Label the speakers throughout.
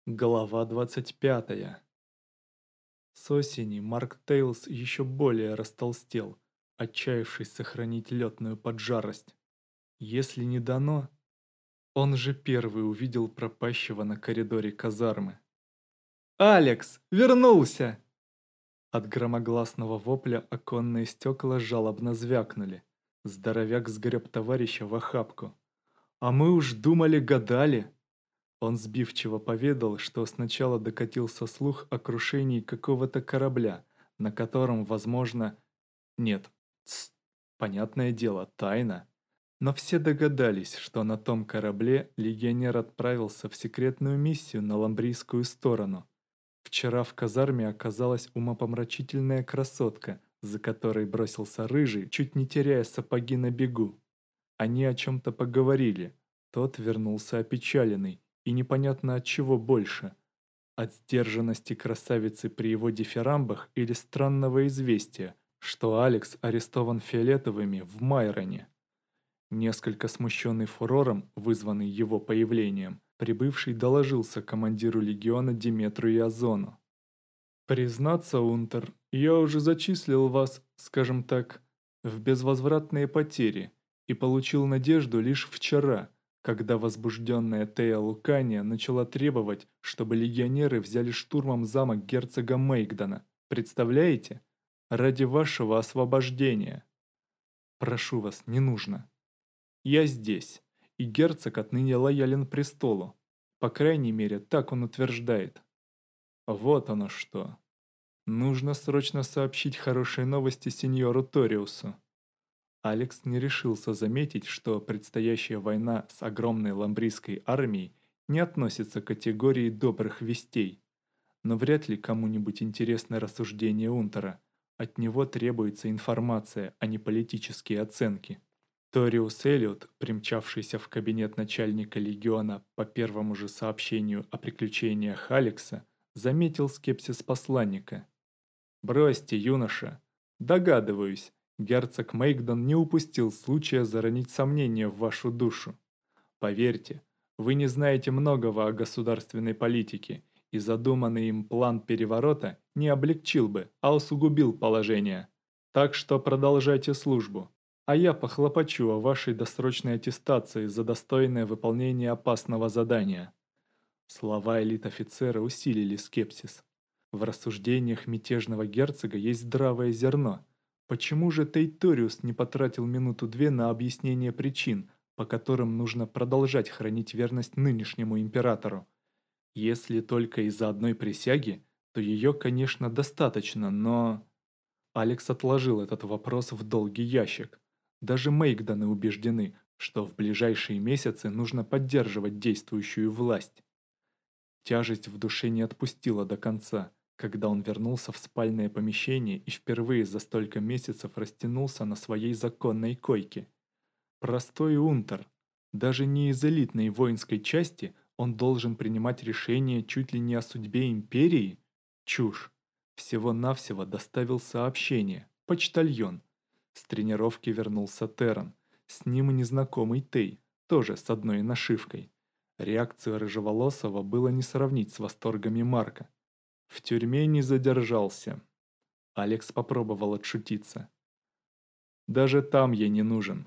Speaker 1: Глава 25. С осени Марк Тейлс еще более растолстел, отчаявшись сохранить летную поджарость. Если не дано, он же первый увидел пропащего на коридоре казармы. «Алекс! Вернулся!» От громогласного вопля оконные стекла жалобно звякнули. Здоровяк сгреб товарища в охапку. «А мы уж думали-гадали!» Он сбивчиво поведал, что сначала докатился слух о крушении какого-то корабля, на котором, возможно... Нет, понятное дело, тайна. Но все догадались, что на том корабле легионер отправился в секретную миссию на ламбрийскую сторону. Вчера в казарме оказалась умопомрачительная красотка, за которой бросился рыжий, чуть не теряя сапоги на бегу. Они о чем-то поговорили. Тот вернулся опечаленный, и непонятно от чего больше. От сдержанности красавицы при его дифирамбах или странного известия, что Алекс арестован фиолетовыми в Майроне. Несколько смущенный фурором, вызванный его появлением, прибывший доложился командиру легиона Диметру и Озону. «Признаться, Унтер, я уже зачислил вас, скажем так, в безвозвратные потери и получил надежду лишь вчера, когда возбужденная Тея Лукания начала требовать, чтобы легионеры взяли штурмом замок герцога Мейгдона. Представляете? Ради вашего освобождения. Прошу вас, не нужно. Я здесь, и герцог отныне лоялен престолу. По крайней мере, так он утверждает. Вот оно что. Нужно срочно сообщить хорошие новости сеньору Ториусу. Алекс не решился заметить, что предстоящая война с огромной ламбрийской армией не относится к категории добрых вестей. Но вряд ли кому-нибудь интересно рассуждение Унтера. От него требуется информация, а не политические оценки. Ториус Эллиот, примчавшийся в кабинет начальника легиона по первому же сообщению о приключениях Алекса, заметил скепсис посланника. «Бросьте, юноша. Догадываюсь, герцог Мейгдон не упустил случая заронить сомнения в вашу душу. Поверьте, вы не знаете многого о государственной политике, и задуманный им план переворота не облегчил бы, а усугубил положение. Так что продолжайте службу, а я похлопочу о вашей досрочной аттестации за достойное выполнение опасного задания». Слова элит-офицера усилили скепсис. В рассуждениях мятежного герцога есть здравое зерно. Почему же Тейториус не потратил минуту-две на объяснение причин, по которым нужно продолжать хранить верность нынешнему императору? Если только из-за одной присяги, то ее, конечно, достаточно, но... Алекс отложил этот вопрос в долгий ящик. Даже Мейгдоны убеждены, что в ближайшие месяцы нужно поддерживать действующую власть. Тяжесть в душе не отпустила до конца, когда он вернулся в спальное помещение и впервые за столько месяцев растянулся на своей законной койке. Простой унтер. Даже не из элитной воинской части он должен принимать решения чуть ли не о судьбе империи? Чушь. Всего-навсего доставил сообщение. Почтальон. С тренировки вернулся Терран. С ним и незнакомый Тей, тоже с одной нашивкой. Реакцию Рыжеволосого было не сравнить с восторгами Марка. В тюрьме не задержался. Алекс попробовал отшутиться. Даже там я не нужен.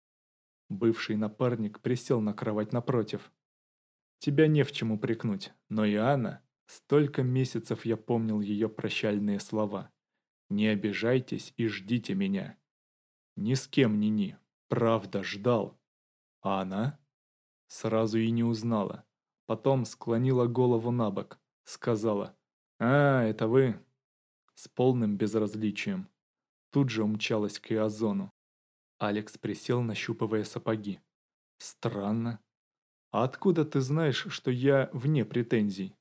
Speaker 1: Бывший напарник присел на кровать напротив. Тебя не в чем упрекнуть, но и Анна... Столько месяцев я помнил ее прощальные слова. Не обижайтесь и ждите меня. Ни с кем ни. Правда, ждал. А она? Сразу и не узнала. Потом склонила голову на бок. Сказала: «А, это вы?» С полным безразличием. Тут же умчалась к Иозону. Алекс присел, нащупывая сапоги. «Странно. А откуда ты знаешь, что я вне претензий?»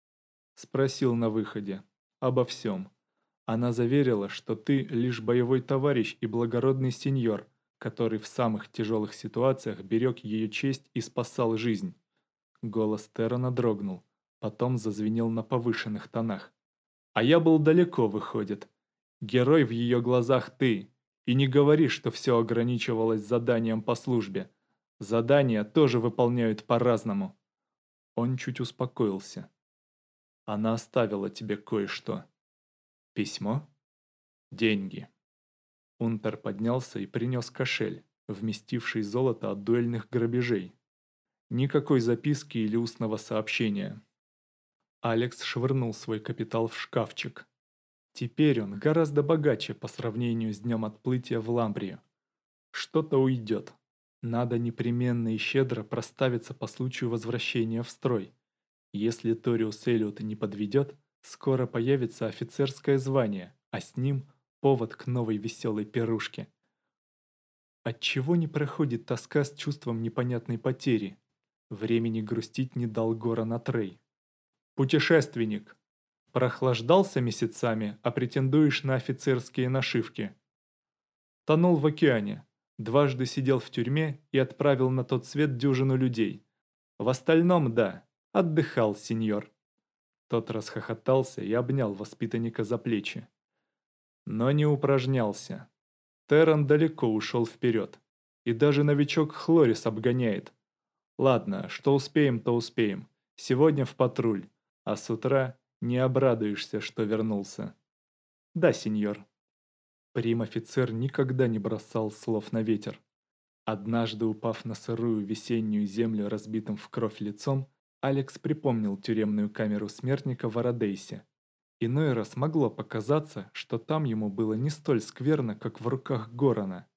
Speaker 1: Спросил на выходе. «Обо всем. Она заверила, что ты лишь боевой товарищ и благородный сеньор, который в самых тяжелых ситуациях берег ее честь и спасал жизнь». Голос Террена дрогнул, потом зазвенел на повышенных тонах. «А я был далеко, выходит. Герой в ее глазах ты. И не говори, что все ограничивалось заданием по службе. Задания тоже выполняют по-разному». Он чуть успокоился. Она оставила тебе кое-что. Письмо? Деньги. Унтер поднялся и принес кошель, вместивший золото от дуэльных грабежей. Никакой записки или устного сообщения. Алекс швырнул свой капитал в шкафчик. Теперь он гораздо богаче по сравнению с днем отплытия в Ламбрию. Что-то уйдет. Надо непременно и щедро проставиться по случаю возвращения в строй. Если Ториус Эллиот не подведет, скоро появится офицерское звание, а с ним повод к новой веселой пирушке. Отчего не проходит тоска с чувством непонятной потери? Времени грустить не дал Горан Атрей. Путешественник. Прохлаждался месяцами, а претендуешь на офицерские нашивки. Тонул в океане. Дважды сидел в тюрьме и отправил на тот свет дюжину людей. В остальном, да, отдыхал, сеньор. Тот расхохотался и обнял воспитанника за плечи. Но не упражнялся. Терран далеко ушел вперед. И даже новичок Хлорис обгоняет. Ладно, что успеем, то успеем. Сегодня в патруль, а с утра не обрадуешься, что вернулся. Да, сеньор. Прим-офицер никогда не бросал слов на ветер. Однажды, упав на сырую весеннюю землю разбитым в кровь лицом, Алекс припомнил тюремную камеру смертника в Арадейсе. Иной раз могло показаться, что там ему было не столь скверно, как в руках Горана.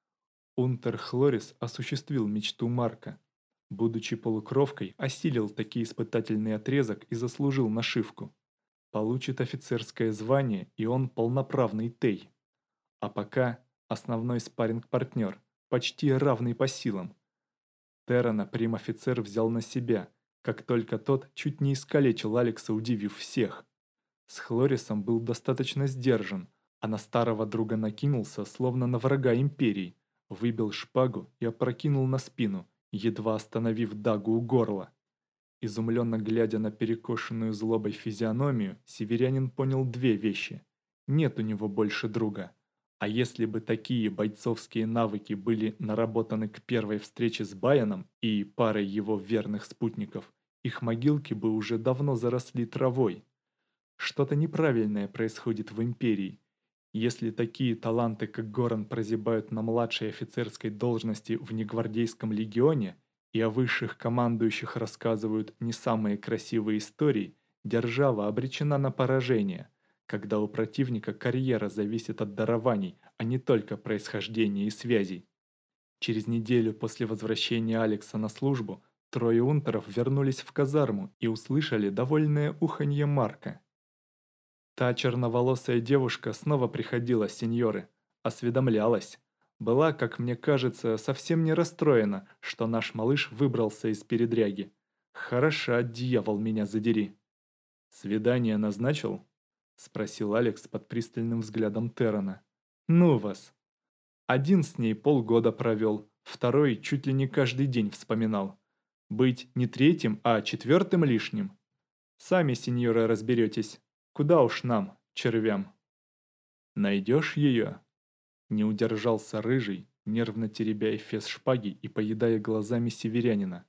Speaker 1: Унтер Хлорис осуществил мечту Марка. Будучи полукровкой, осилил таки испытательный отрезок и заслужил нашивку. Получит офицерское звание, и он полноправный Тей. А пока основной спарринг-партнер, почти равный по силам. Террана прим-офицер взял на себя, как только тот чуть не искалечил Алекса, удивив всех. С Хлорисом был достаточно сдержан, а на старого друга накинулся, словно на врага империи, выбил шпагу и опрокинул на спину, едва остановив дагу у горла. Изумленно глядя на перекошенную злобой физиономию, северянин понял две вещи. Нет у него больше друга. А если бы такие бойцовские навыки были наработаны к первой встрече с Баяном и парой его верных спутников, их могилки бы уже давно заросли травой. Что-то неправильное происходит в Империи. Если такие таланты, как Горан, прозябают на младшей офицерской должности в негвардейском легионе, и о высших командующих рассказывают не самые красивые истории, держава обречена на поражение, когда у противника карьера зависит от дарований, а не только происхождения и связей. Через неделю после возвращения Алекса на службу трое унтеров вернулись в казарму и услышали довольное уханье Марка. Та черноволосая девушка снова приходила, сеньоры, осведомлялась. Была, как мне кажется, совсем не расстроена, что наш малыш выбрался из передряги. Хороша, дьявол, меня задери. «Свидание назначил?» – спросил Алекс под пристальным взглядом Террана. «Ну вас!» Один с ней полгода провел, второй чуть ли не каждый день вспоминал. Быть не третьим, а четвертым лишним. Сами, сеньоры, разберетесь. Куда уж нам, червям? Найдешь ее? Не удержался рыжий, нервно теребя эфес шпаги и поедая глазами северянина.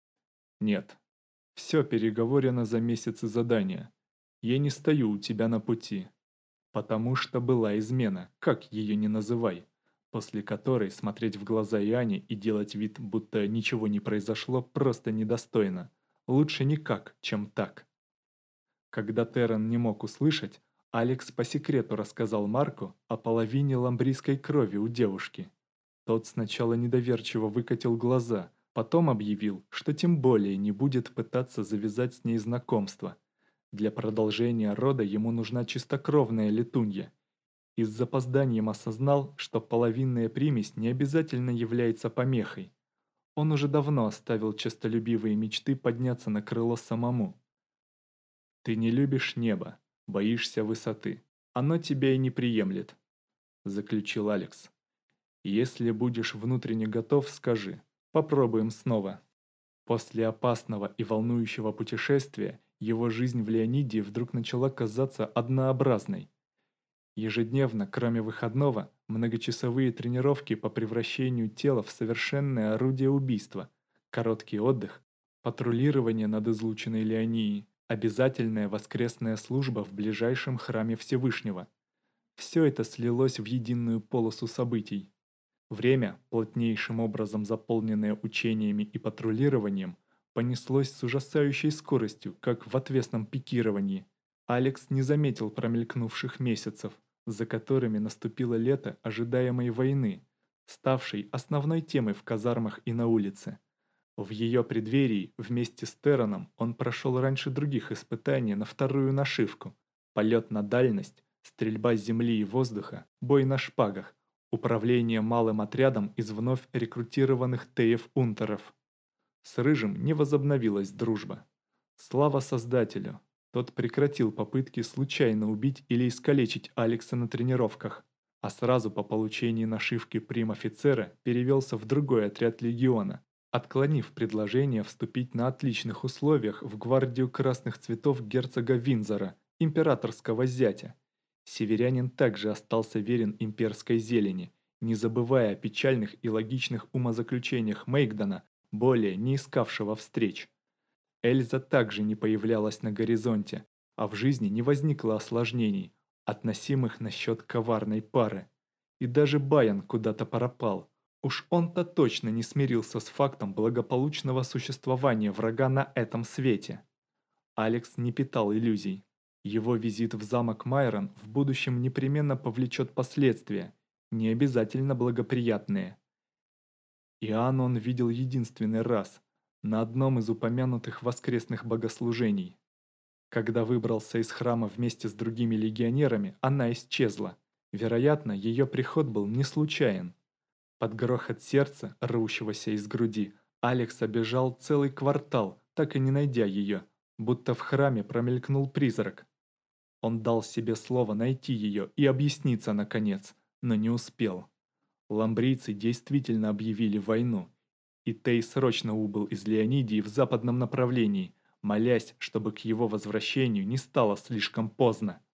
Speaker 1: Нет. Все переговорено за месяцы задания. Я не стою у тебя на пути. Потому что была измена, как ее не называй, после которой смотреть в глаза Иане и делать вид, будто ничего не произошло, просто недостойно. Лучше никак, чем так. Когда Террен не мог услышать, Алекс по секрету рассказал Марку о половине ламбрийской крови у девушки. Тот сначала недоверчиво выкатил глаза, потом объявил, что тем более не будет пытаться завязать с ней знакомство. Для продолжения рода ему нужна чистокровная летунья. И с запозданием осознал, что половинная примесь не обязательно является помехой. Он уже давно оставил честолюбивые мечты подняться на крыло самому. «Ты не любишь небо, боишься высоты. Оно тебя и не приемлет», – заключил Алекс. «Если будешь внутренне готов, скажи. Попробуем снова». После опасного и волнующего путешествия его жизнь в Леонидии вдруг начала казаться однообразной. Ежедневно, кроме выходного, многочасовые тренировки по превращению тела в совершенное орудие убийства, короткий отдых, патрулирование над излученной Леонией, обязательная воскресная служба в ближайшем храме Всевышнего. Все это слилось в единую полосу событий. Время, плотнейшим образом заполненное учениями и патрулированием, понеслось с ужасающей скоростью, как в отвесном пикировании. Алекс не заметил промелькнувших месяцев, за которыми наступило лето ожидаемой войны, ставшей основной темой в казармах и на улице. В ее преддверии вместе с Тераном он прошел раньше других испытаний на вторую нашивку: полет на дальность, стрельба с земли и воздуха, бой на шпагах, управление малым отрядом из вновь рекрутированных теев-унтеров. С Рыжим не возобновилась дружба. Слава Создателю, тот прекратил попытки случайно убить или искалечить Алекса на тренировках, а сразу по получении нашивки прим-офицера перевелся в другой отряд легиона, отклонив предложение вступить на отличных условиях в гвардию красных цветов герцога Виндзора, императорского зятя. Северянин также остался верен имперской зелени, не забывая о печальных и логичных умозаключениях Мейгдона, более не искавшего встреч. Эльза также не появлялась на горизонте, а в жизни не возникло осложнений, относимых насчет коварной пары. И даже Баян куда-то пропал. Уж он-то точно не смирился с фактом благополучного существования врага на этом свете. Алекс не питал иллюзий. Его визит в замок Майрон в будущем непременно повлечет последствия, не обязательно благоприятные. Иоанн он видел единственный раз, на одном из упомянутых воскресных богослужений. Когда выбрался из храма вместе с другими легионерами, она исчезла. Вероятно, ее приход был не случайен. Под грохот сердца, рвущегося из груди, Алекс обежал целый квартал, так и не найдя ее, будто в храме промелькнул призрак. Он дал себе слово найти ее и объясниться наконец, но не успел. Ламбрийцы действительно объявили войну, и Тей срочно убыл из Леонидии в западном направлении, молясь, чтобы к его возвращению не стало слишком поздно.